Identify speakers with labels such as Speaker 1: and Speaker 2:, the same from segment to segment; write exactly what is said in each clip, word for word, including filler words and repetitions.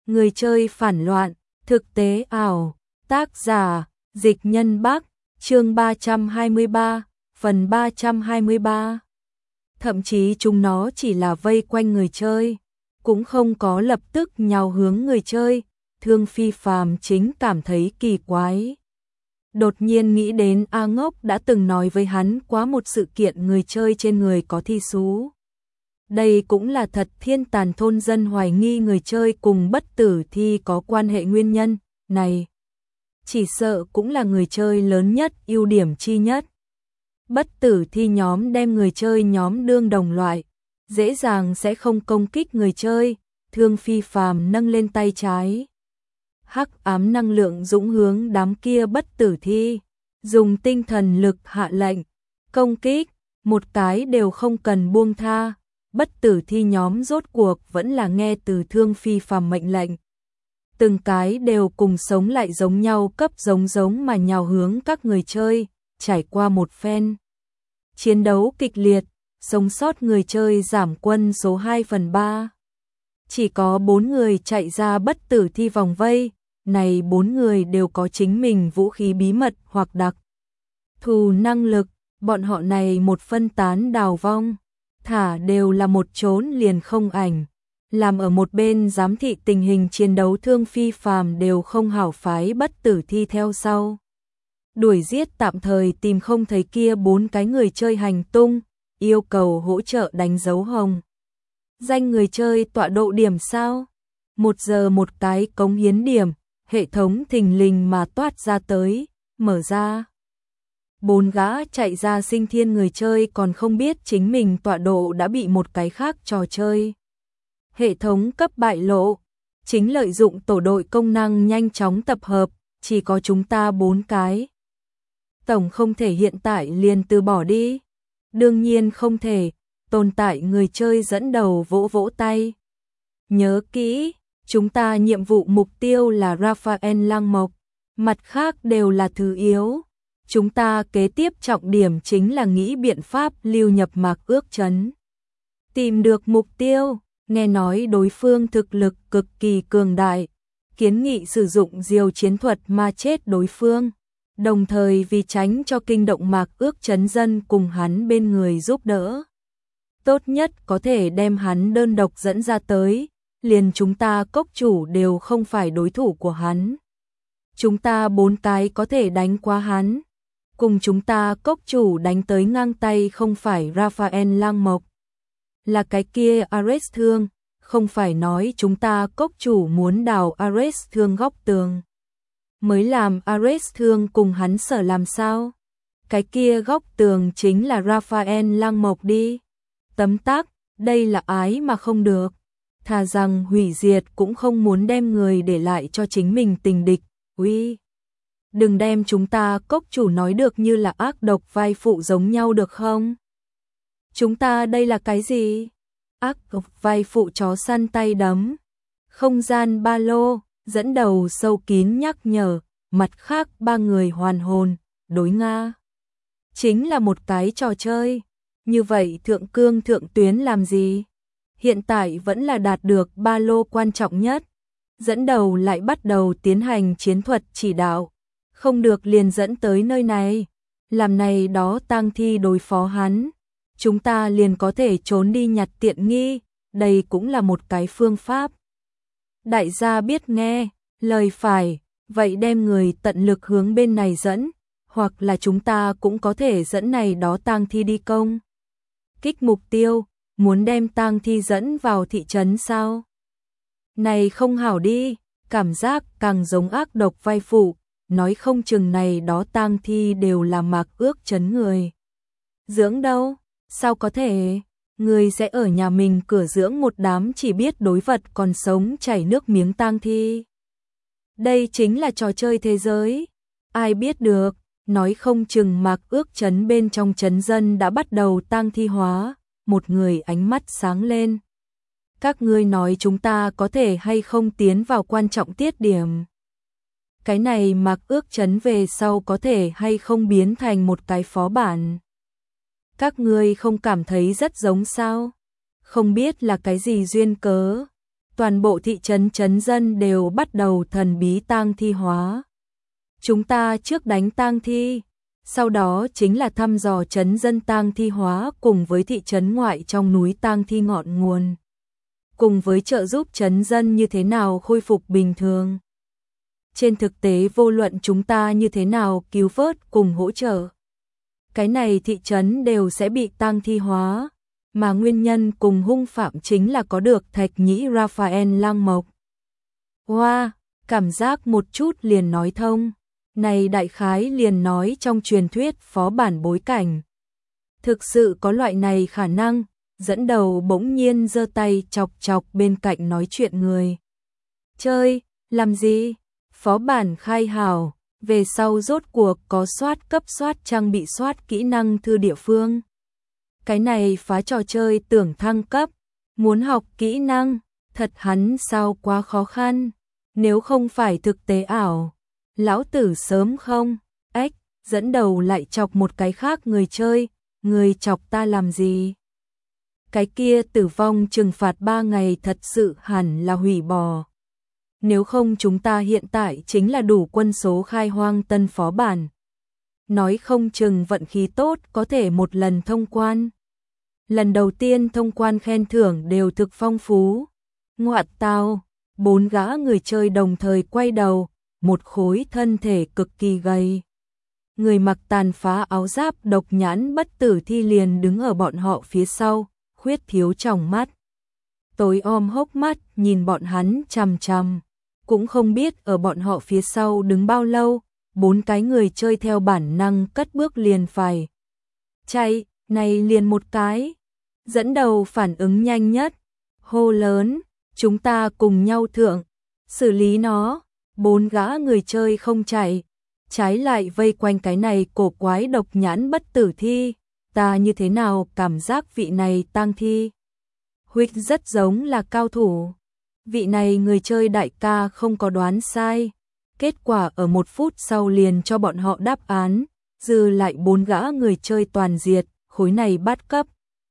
Speaker 1: Người chơi phản loạn, thực tế ảo, tác giả, Dịch Nhân Bắc, chương ba trăm hai mươi ba, phần ba trăm hai mươi ba. Thậm chí chúng nó chỉ là vây quanh người chơi, cũng không có lập tức nhào hướng người chơi, Thương Phi Phàm chính cảm thấy kỳ quái. Đột nhiên nghĩ đến A Ngốc đã từng nói với hắn quá một sự kiện người chơi trên người có thi xú. Đây cũng là thật, thiên tàn thôn dân hoài nghi người chơi cùng bất tử thi có quan hệ, nguyên nhân này chỉ sợ cũng là người chơi lớn nhất, ưu điểm chi nhất. Bất tử thi nhóm đem người chơi nhóm đương đồng loại, dễ dàng sẽ không công kích người chơi. Thương Phi Phàm nâng lên tay trái, hắc ám năng lượng dũng hướng đám kia bất tử thi, dùng tinh thần lực hạ lệnh công kích, một cái đều không cần buông tha. Bất tử thi nhóm rốt cuộc vẫn là nghe từ Thương Phi Phàm mệnh lệnh, từng cái đều cùng sống lại giống nhau, cấp giống giống mà nhào hướng các người chơi. Trải qua một phen chiến đấu kịch liệt, sống sót người chơi giảm quân số hai phần ba. Chỉ có bốn người chạy ra bất tử thi vòng vây, này bốn người đều có chính mình vũ khí bí mật hoặc đặc thù năng lực, bọn họ này một phân tán đào vong, thả đều là một trốn liền không ảnh. Làm ở một bên giám thị tình hình chiến đấu, Thương Phi Phàm đều không hảo phái bất tử thi theo sau đuổi giết, tạm thời tìm không thấy kia bốn cái người chơi hành tung, yêu cầu hỗ trợ đánh dấu hồng danh người chơi tọa độ điểm sao. Một giờ một cái cống hiến điểm, hệ thống thình lình mà toát ra tới, mở ra. Bốn gã chạy ra sinh thiên người chơi còn không biết chính mình tọa độ đã bị một cái khác trò chơi hệ thống cấp bại lộ, chính lợi dụng tổ đội công năng nhanh chóng tập hợp, chỉ có chúng ta bốn cái. Tổng không thể hiện tại liền từ bỏ đi. Đương nhiên không thể, tồn tại người chơi dẫn đầu vỗ vỗ tay. Nhớ kỹ, chúng ta nhiệm vụ mục tiêu là Raphael Lang Mộc, mặt khác đều là thứ yếu. Chúng ta kế tiếp trọng điểm chính là nghĩ biện pháp lưu nhập Mạc Ước Trấn. Tìm được mục tiêu, nghe nói đối phương thực lực cực kỳ cường đại, kiến nghị sử dụng diều chiến thuật ma chết đối phương. Đồng thời vì tránh cho kinh động Mạc Ước Trấn dân cùng hắn bên người giúp đỡ, tốt nhất có thể đem hắn đơn độc dẫn ra tới, liền chúng ta cốc chủ đều không phải đối thủ của hắn. Chúng ta bốn cái có thể đánh qua hắn, cùng chúng ta cốc chủ đánh tới ngang tay không phải Raphael Lang Mộc, là cái kia Ares Thương, không phải nói chúng ta cốc chủ muốn đào Ares Thương góc tường mới làm Ares Thương cùng hắn sở làm sao? Cái kia góc tường chính là Raphael Lang Mộc đi. Tấm tắc, đây là ái mà không được. Thà rằng hủy diệt cũng không muốn đem người để lại cho chính mình tình địch. Uy, đừng đem chúng ta cốc chủ nói được như là ác độc vai phụ giống nhau được không? Chúng ta đây là cái gì? Ác độc vai phụ chó săn tay đấm. Không gian ba lô, dẫn đầu sâu kín nhắc nhở, mặt khác ba người hoàn hồn, đối Nga. Chính là một cái trò chơi, như vậy thượng cương thượng tuyến làm gì? Hiện tại vẫn là đạt được ba lô quan trọng nhất, dẫn đầu lại bắt đầu tiến hành chiến thuật chỉ đạo, không được liền dẫn tới nơi này, làm này đó tang thi đối phó hắn, chúng ta liền có thể trốn đi nhặt tiện nghi, đây cũng là một cái phương pháp. Đại gia biết nghe, lời phải, vậy đem người tận lực hướng bên này dẫn, hoặc là chúng ta cũng có thể dẫn này đó tang thi đi công kích mục tiêu, muốn đem tang thi dẫn vào thị trấn sao? Này không hảo đi, cảm giác càng giống ác độc vai phụ, nói không chừng này đó tang thi đều là Mạc Ước Trấn người. Dưỡng đâu? Sao có thể? Người sẽ ở nhà mình cửa dưỡng một đám chỉ biết đối vật còn sống chảy nước miếng tang thi. Đây chính là trò chơi thế giới. Ai biết được, nói không chừng Mạc Ước Trấn bên trong trấn dân đã bắt đầu tang thi hóa. Một người ánh mắt sáng lên. Các ngươi nói chúng ta có thể hay không tiến vào quan trọng tiết điểm? Cái này Mạc Ước Trấn về sau có thể hay không biến thành một cái phó bản? Các ngươi không cảm thấy rất giống sao? Không biết là cái gì duyên cớ. toàn bộ thị trấn trấn dân đều bắt đầu thần bí tang thi hóa. Chúng ta trước đánh tang thi, sau đó chính là thăm dò trấn dân tang thi hóa cùng với thị trấn ngoại trong núi tang thi ngọn nguồn. Cùng với trợ giúp trấn dân như thế nào khôi phục bình thường. Trên thực tế vô luận chúng ta như thế nào cứu vớt cùng hỗ trợ, cái này thị trấn đều sẽ bị tang thi hóa, mà nguyên nhân cùng hung phạm chính là có được Thạch Nhĩ Raphael Lang Mộc. Wow, cảm giác một chút liền nói thông, này đại khái liền nói trong truyền thuyết phó bản bối cảnh. Thực sự có loại này khả năng, dẫn đầu bỗng nhiên giơ tay chọc chọc bên cạnh nói chuyện người. Chơi, làm gì? Phó bản khai hào, về sau rốt cuộc có soát cấp soát trang bị soát kỹ năng thư địa phương. Cái này phá trò chơi tưởng thăng cấp, muốn học kỹ năng, thật hắn sao quá khó khăn, nếu không phải thực tế ảo, lão tử sớm không, ếch, dẫn đầu lại chọc một cái khác người chơi, người chọc ta làm gì? Cái kia tử vong trừng phạt ba ngày thật sự hẳn là hủy bỏ. Nếu không chúng ta hiện tại chính là đủ quân số khai hoang tân phó bản. Nói không chừng vận khí tốt có thể một lần thông quan. Lần đầu tiên thông quan khen thưởng đều thực phong phú. Ngoạn tao, bốn gã người chơi đồng thời quay đầu, một khối thân thể cực kỳ gầy. Người mặc tàn phá áo giáp độc nhãn bất tử thi liền đứng ở bọn họ phía sau, khuyết thiếu tròng mắt. Tối om hốc mắt nhìn bọn hắn chằm chằm, cũng không biết ở bọn họ phía sau đứng bao lâu, bốn cái người chơi theo bản năng cất bước liền phải. Chạy, này liền một cái. Dẫn đầu phản ứng nhanh nhất, hô lớn, chúng ta cùng nhau thượng, xử lý nó, bốn gã người chơi không chạy, trái lại vây quanh cái này cổ quái độc nhãn bất tử thi, ta như thế nào cảm giác vị này tang thi. Huyết rất giống là cao thủ, vị này người chơi đại ca không có đoán sai, kết quả ở một phút sau liền cho bọn họ đáp án, dư lại bốn gã người chơi toàn diệt, khối này bắt cấp.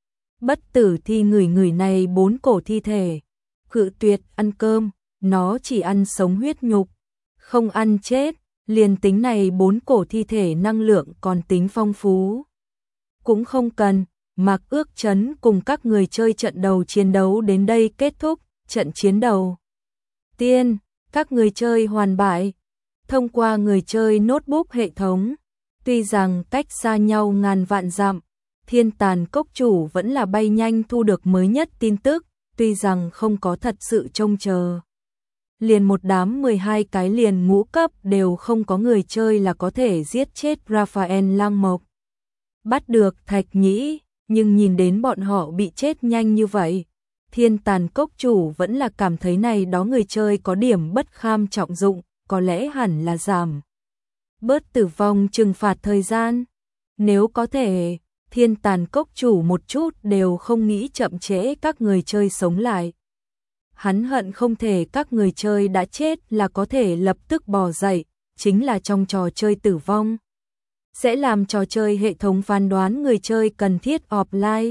Speaker 1: Bất tử thi người người này bốn cổ thi thể, cự tuyệt ăn cơm, nó chỉ ăn sống huyết nhục, không ăn chết, liền tính này bốn cổ thi thể năng lượng còn tính phong phú. Cũng không cần, Mạc Ước Chấn cùng các người chơi trận đầu chiến đấu đến đây kết thúc, trận chiến đầu tiên, các người chơi hoàn bại, thông qua người chơi notebook hệ thống, tuy rằng cách xa nhau ngàn vạn dặm, Thiên Tàn Cốc chủ vẫn là bay nhanh thu được mới nhất tin tức, tuy rằng không có thật sự trông chờ. Liền một đám mười hai cái liền ngũ cấp đều không có người chơi là có thể giết chết Raphael Lang Mộc. Bắt được Thạch Nhĩ, nhưng nhìn đến bọn họ bị chết nhanh như vậy, Thiên Tàn Cốc chủ vẫn là cảm thấy này đó người chơi có điểm bất kham trọng dụng, có lẽ hẳn là giảm bớt tử vong trừng phạt thời gian. Nếu có thể, Thiên Tàn Cốc chủ một chút đều không nghĩ chậm trễ các người chơi sống lại. Hắn hận không thể các người chơi đã chết là có thể lập tức bò dậy, chính là trong trò chơi tử vong. Sẽ làm trò chơi hệ thống phán đoán người chơi cần thiết offline.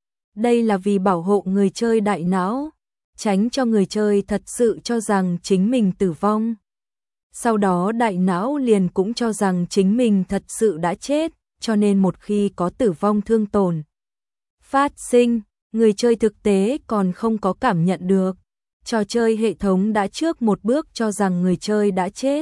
Speaker 1: Đây là vì bảo hộ người chơi đại não, tránh cho người chơi thật sự cho rằng chính mình tử vong. Sau đó đại não liền cũng cho rằng chính mình thật sự đã chết, cho nên một khi có tử vong thương tổn phát sinh, người chơi thực tế còn không có cảm nhận được. Trò chơi hệ thống đã trước một bước cho rằng người chơi đã chết,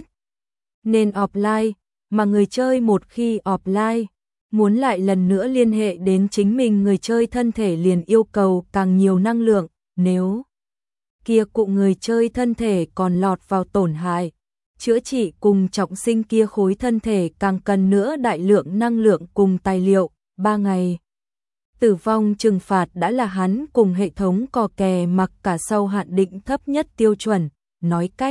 Speaker 1: nên offline, mà người chơi một khi offline, muốn lại lần nữa liên hệ đến chính mình người chơi thân thể liền yêu cầu càng nhiều năng lượng, nếu kia cụ người chơi thân thể còn lọt vào tổn hại, chữa trị cùng trọng sinh kia khối thân thể càng cần nữa đại lượng năng lượng cùng tài liệu, ba ngày. Tử vong trừng phạt đã là hắn cùng hệ thống cò kè mặc cả sau hạn định thấp nhất tiêu chuẩn, nói cách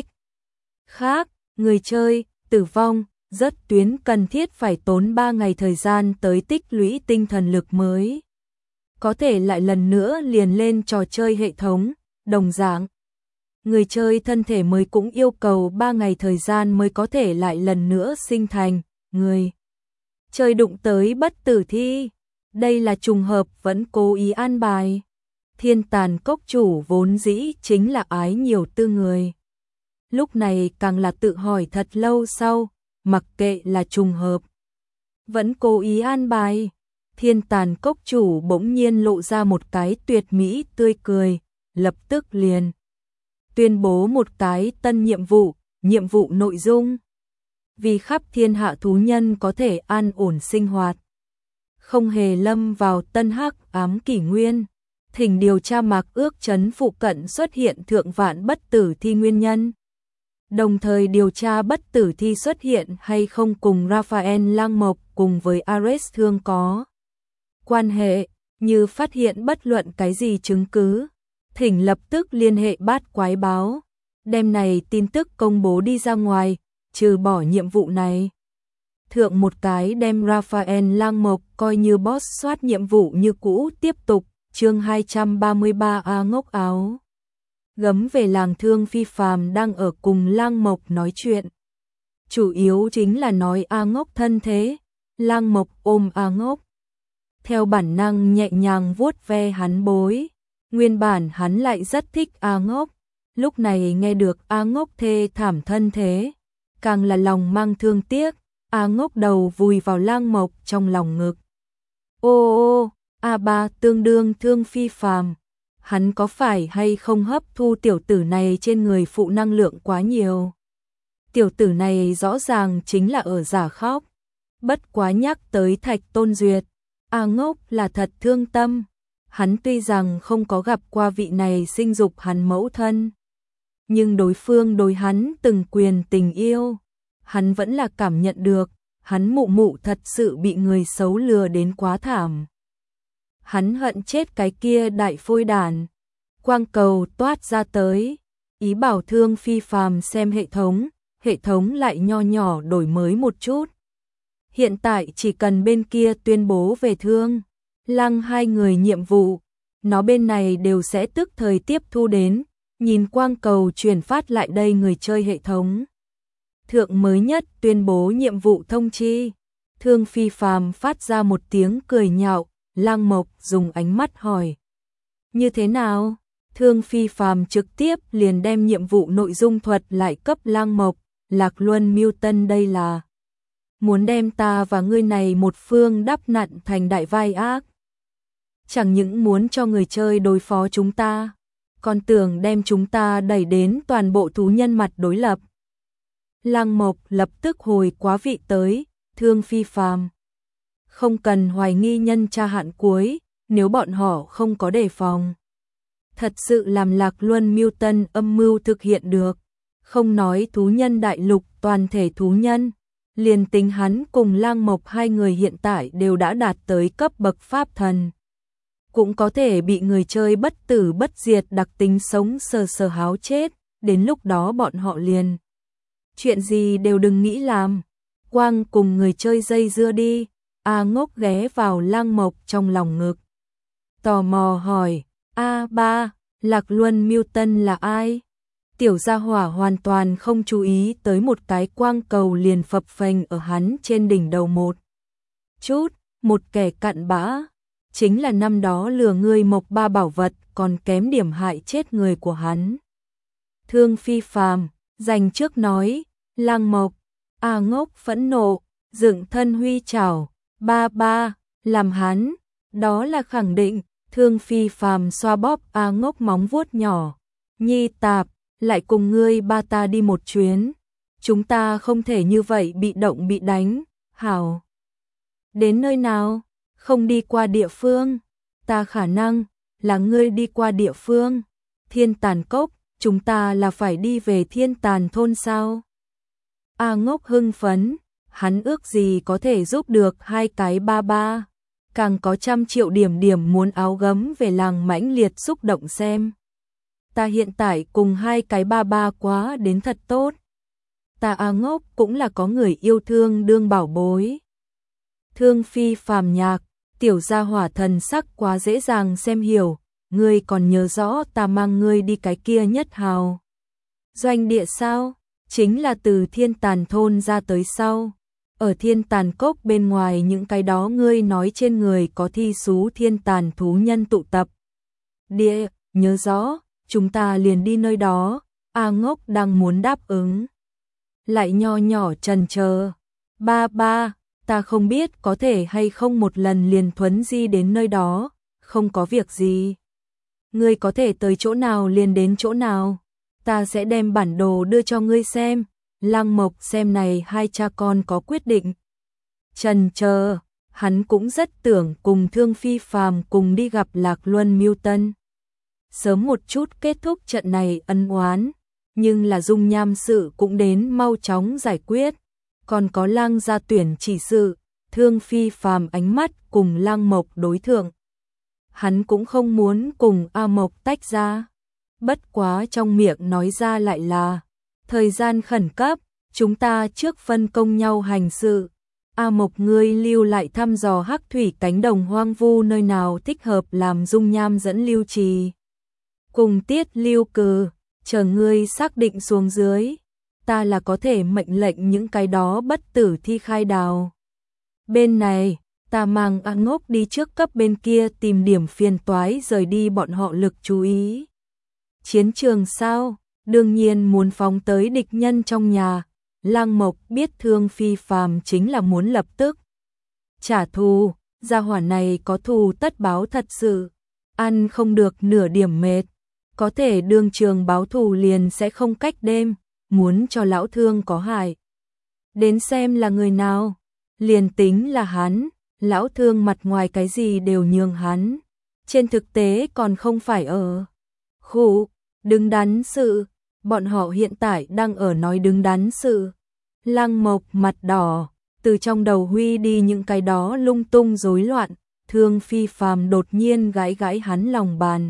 Speaker 1: khác, người chơi, tử vong, rất tuyến cần thiết phải tốn ba ngày thời gian tới tích lũy tinh thần lực mới. Có thể lại lần nữa liền lên trò chơi hệ thống, đồng dạng. Người chơi thân thể mới cũng yêu cầu ba ngày thời gian mới có thể lại lần nữa sinh thành, người chơi đụng tới bất tử thi. Đây là trùng hợp vẫn cố ý an bài. Thiên Tàn Cốc chủ vốn dĩ chính là ái nhiều tư người. Lúc này càng là tự hỏi thật lâu sau, mặc kệ là trùng hợp, vẫn cố ý an bài. Thiên Tàn Cốc chủ bỗng nhiên lộ ra một cái tuyệt mỹ tươi cười, lập tức liền tuyên bố một cái tân nhiệm vụ, nhiệm vụ nội dung. Vì khắp thiên hạ thú nhân có thể an ổn sinh hoạt, không hề lâm vào tân hắc ám kỷ nguyên, thỉnh điều tra Mạc Ước trấn phụ cận xuất hiện thượng vạn bất tử thi nguyên nhân. Đồng thời điều tra bất tử thi xuất hiện hay không cùng Raphael Lang Mộc cùng với Ares Thương có quan hệ, như phát hiện bất luận cái gì chứng cứ, thỉnh lập tức liên hệ Bát Quái báo, đem này tin tức công bố đi ra ngoài, trừ bỏ nhiệm vụ này. Thượng một cái đem Raphael Lang Mộc coi như boss soát nhiệm vụ như cũ tiếp tục, chương hai trăm ba mươi ba A Ngốc áo gấm về làng Thương Phi Phàm đang ở cùng Lang Mộc nói chuyện. Chủ yếu chính là nói A Ngốc thân thế, Lang Mộc ôm A Ngốc, theo bản năng nhẹ nhàng vuốt ve hắn bối. Nguyên bản hắn lại rất thích A Ngốc, lúc này nghe được A Ngốc thê thảm thân thế, càng là lòng mang thương tiếc. A Ngốc đầu vùi vào Lang Mộc trong lòng ngực. Ô ô, A Ba tương đương Thương Phi Phàm, hắn có phải hay không hấp thu tiểu tử này trên người phụ năng lượng quá nhiều? Tiểu tử này rõ ràng chính là ở giả khóc. Bất quá nhắc tới Thạch Tôn Duyệt, A Ngốc là thật thương tâm. Hắn tuy rằng không có gặp qua vị này sinh dục hắn mẫu thân, nhưng đối phương đối hắn từng quyền tình yêu, hắn vẫn là cảm nhận được, hắn mụ mụ thật sự bị người xấu lừa đến quá thảm. Hắn hận chết cái kia đại phôi đản. Quang cầu toát ra tới, ý bảo Thương Phi Phàm xem hệ thống, hệ thống lại nho nhỏ đổi mới một chút. Hiện tại chỉ cần bên kia tuyên bố về Thương Lăng hai người nhiệm vụ, nó bên này đều sẽ tức thời tiếp thu đến, nhìn quang cầu truyền phát lại đây người chơi hệ thống. Thượng mới nhất tuyên bố nhiệm vụ thông chi, Thương Phi Phàm phát ra một tiếng cười nhạo, Lang Mộc dùng ánh mắt hỏi. Như thế nào? Thương Phi Phàm trực tiếp liền đem nhiệm vụ nội dung thuật lại cấp Lang Mộc, Lạc Luân Miêu Tân đây là muốn đem ta và ngươi này một phương đắp nặn thành đại vai ác. Chẳng những muốn cho người chơi đối phó chúng ta, còn tưởng đem chúng ta đẩy đến toàn bộ thú nhân mặt đối lập. Lang Mộc lập tức hồi quá vị tới, Thương Phi Phàm, không cần hoài nghi nhân tra hạn cuối, nếu bọn họ không có đề phòng, thật sự làm Lạc Luân Miêu Tân âm mưu thực hiện được. Không nói thú nhân đại lục toàn thể thú nhân, liền tính hắn cùng Lang Mộc hai người hiện tại đều đã đạt tới cấp bậc pháp thần, cũng có thể bị người chơi bất tử bất diệt đặc tính sống sờ sờ háo chết, đến lúc đó bọn họ liền chuyện gì đều đừng nghĩ làm, quang cùng người chơi dây dưa đi. A Ngốc ghé vào Lang Mộc trong lòng ngực, tò mò hỏi, A Ba, Lạc Luân Miêu Tân là ai? Tiểu gia hỏa hoàn toàn không chú ý tới một cái quang cầu liền phập phềnh ở hắn trên đỉnh đầu một chút, một kẻ cặn bã, chính là năm đó lừa ngươi Mộc Ba bảo vật còn kém điểm hại chết người của hắn. Thương Phi Phàm dành trước nói, Lang Mộc. A Ngốc phẫn nộ, dựng thân huy chảo, ba ba, làm hắn, đó là khẳng định. Thương Phi Phàm xoa bóp A Ngốc móng vuốt nhỏ, nhi tạp, lại cùng ngươi ba ta đi một chuyến, chúng ta không thể như vậy bị động bị đánh, hảo. Đến nơi nào? Không đi qua địa phương, ta khả năng là ngươi đi qua địa phương. Thiên Tàn Cốc, chúng ta là phải đi về Thiên Tàn thôn sao? A Ngốc hưng phấn, hắn ước gì có thể giúp được hai cái ba ba, càng có trăm triệu điểm điểm muốn áo gấm về làng mãnh liệt xúc động xem. Ta hiện tại cùng hai cái ba ba quá đến thật tốt. Ta A Ngốc cũng là có người yêu thương đương bảo bối. Thương Phi Phàm nhạc, tiểu gia hỏa thần sắc quá dễ dàng xem hiểu, ngươi còn nhớ rõ ta mang ngươi đi cái kia nhất hào doanh địa sao? Chính là từ Thiên Tàn thôn ra tới sau, ở Thiên Tàn Cốc bên ngoài những cái đó ngươi nói trên người có thi sú thiên tàn thú nhân tụ tập. Địa, nhớ rõ, chúng ta liền đi nơi đó. A Ngốc đang muốn đáp ứng, lại nho nhỏ chần chờ. Ba ba, ta không biết có thể hay không một lần liền thuấn di đến nơi đó, không có việc gì. Ngươi có thể tới chỗ nào liền đến chỗ nào, ta sẽ đem bản đồ đưa cho ngươi xem. Lăng Mộc xem này hai cha con có quyết định. Chần chờ, hắn cũng rất tưởng cùng Thương Phi Phàm cùng đi gặp Lạc Luân Mưu Tân. Sớm một chút kết thúc trận này ân oán, nhưng là dung nham sự cũng đến mau chóng giải quyết. Còn có Lăng gia tuyển chỉ sự, Thương Phi Phàm ánh mắt cùng Lăng Mộc đối thượng. Hắn cũng không muốn cùng A Mộc tách ra. Bất quá trong miệng nói ra lại là, thời gian khẩn cấp, chúng ta trước phân công nhau hành sự. A Mộc ngươi lưu lại thăm dò hắc thủy cánh đồng hoang vu nơi nào thích hợp làm dung nham dẫn lưu trì. Cùng Tiết Lưu Cừ, chờ ngươi xác định xuống dưới, ta là có thể mệnh lệnh những cái đó bất tử thi khai đào. Bên này, ta mang A Ngốc đi trước cấp bên kia tìm điểm phiền toái rời đi bọn họ lực chú ý. Chiến trường sao? Đương nhiên muốn phóng tới địch nhân trong nhà. Lăng Mộc biết Thương Phi Phàm chính là muốn lập tức trả thù, gia hỏa này có thù tất báo thật sự, ăn không được nửa điểm mệt, có thể đương trường báo thù liền sẽ không cách đêm, muốn cho lão Thương có hại. Đến xem là người nào, liền tính là hắn, lão Thương mặt ngoài cái gì đều nhường hắn, trên thực tế còn không phải ở khu đứng đắn sự. Bọn họ hiện tại đang ở nói đứng đắn sự. Lăng Mộc mặt đỏ, từ trong đầu huy đi những cái đó lung tung rối loạn. Thương Phi Phàm đột nhiên gãi gãi hắn lòng bàn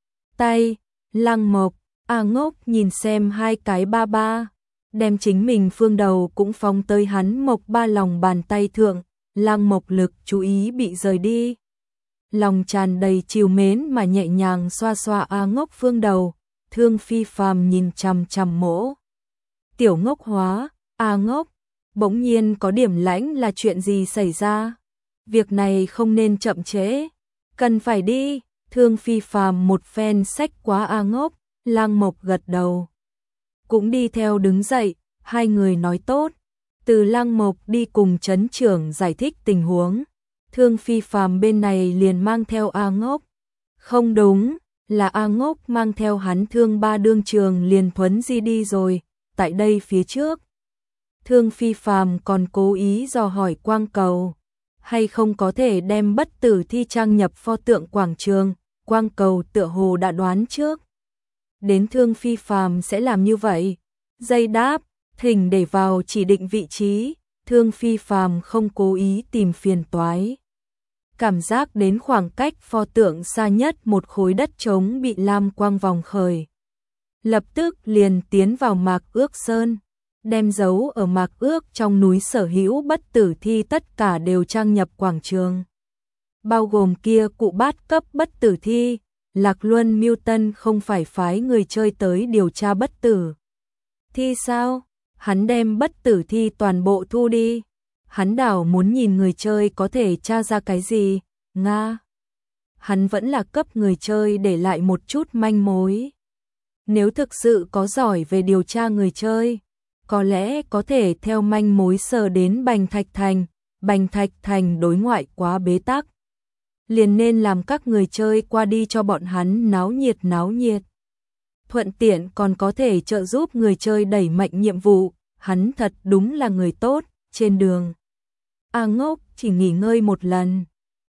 Speaker 1: tay. Lăng Mộc, A Ngốc nhìn xem hai cái ba ba, đem chính mình phương đầu cũng phóng tới hắn Mộc ba lòng bàn tay thượng. Lăng Mộc lực chú ý bị rời đi, lòng tràn đầy trìu mến mà nhẹ nhàng xoa xoa A Ngốc phương đầu. Thương Phi Phàm nhìn chằm chằm mỗ tiểu Ngốc hóa. A Ngốc, bỗng nhiên có điểm lãnh là chuyện gì xảy ra? Việc này không nên chậm trễ, cần phải đi. Thương Phi Phàm một phen xách quá A Ngốc. Lăng Mộc gật đầu, cũng đi theo đứng dậy. Hai người nói tốt, từ Lăng Mộc đi cùng trấn trưởng giải thích tình huống, Thương Phi Phàm bên này liền mang theo A Ngốc. Không đúng, là A Ngốc mang theo hắn Thương ba đương trường liền thuấn di đi rồi. Tại đây phía trước, Thương Phi Phàm còn cố ý dò hỏi Quang Cầu, hay không có thể đem bất tử thi trang nhập pho tượng quảng trường. Quang Cầu tựa hồ đã đoán trước đến Thương Phi Phàm sẽ làm như vậy. Dây đáp, thỉnh để vào chỉ định vị trí. Thương Phi Phàm không cố ý tìm phiền toái. Cảm giác đến khoảng cách pho tượng xa nhất một khối đất trống bị lam quang vòng khởi. Lập tức liền tiến vào Mạc Ước Sơn, đem dấu ở Mạc Ước trong núi sở hữu bất tử thi tất cả đều trang nhập quảng trường. Bao gồm kia cụ bát cấp bất tử thi. Lạc Luân Mưu Tân không phải phái người chơi tới điều tra bất tử thi sao? Hắn đem bất tử thi toàn bộ thu đi. Hắn đảo muốn nhìn người chơi có thể tra ra cái gì. Nga, hắn vẫn là cấp người chơi để lại một chút manh mối. Nếu thực sự có giỏi về điều tra người chơi, có lẽ có thể theo manh mối sờ đến Bành Thạch Thành. Bành Thạch Thành đối ngoại quá bế tắc, liền nên làm các người chơi qua đi cho bọn hắn náo nhiệt náo nhiệt. Thuận tiện còn có thể trợ giúp người chơi đẩy mạnh nhiệm vụ. Hắn thật đúng là người tốt. Trên đường, A Ngốc chỉ nghỉ ngơi một lần,